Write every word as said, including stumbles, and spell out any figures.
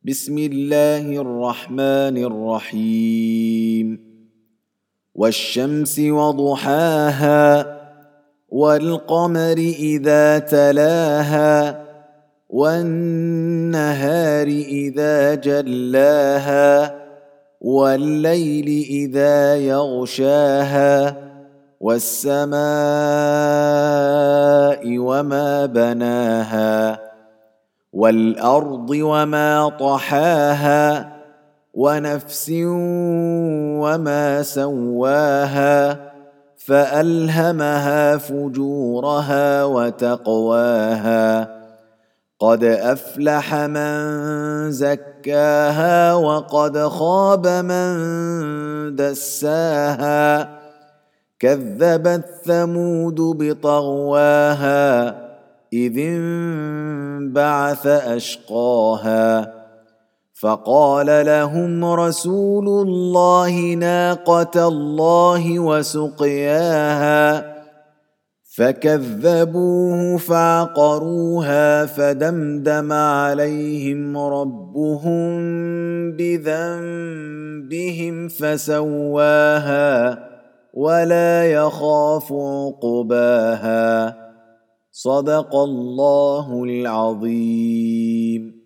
بسم الله الرحمن الرحيم والشمس وضحاها والقمر إذا تلاها والنهار إذا جلاها والليل إذا يغشاها والسماء وما بناها والأرض وما طحاها ونفس وما سواها فألهمها فجورها وتقواها قد أفلح من زكاها وقد خاب من دساها كذبت ثمود بطغواها إذ انبعث أشقاها فقال لهم رسول الله ناقة الله وسقياها فكذبوه فعقروها فدمدم عليهم ربهم بذنبهم فسواها ولا يخاف عقباها صدق الله العظيم.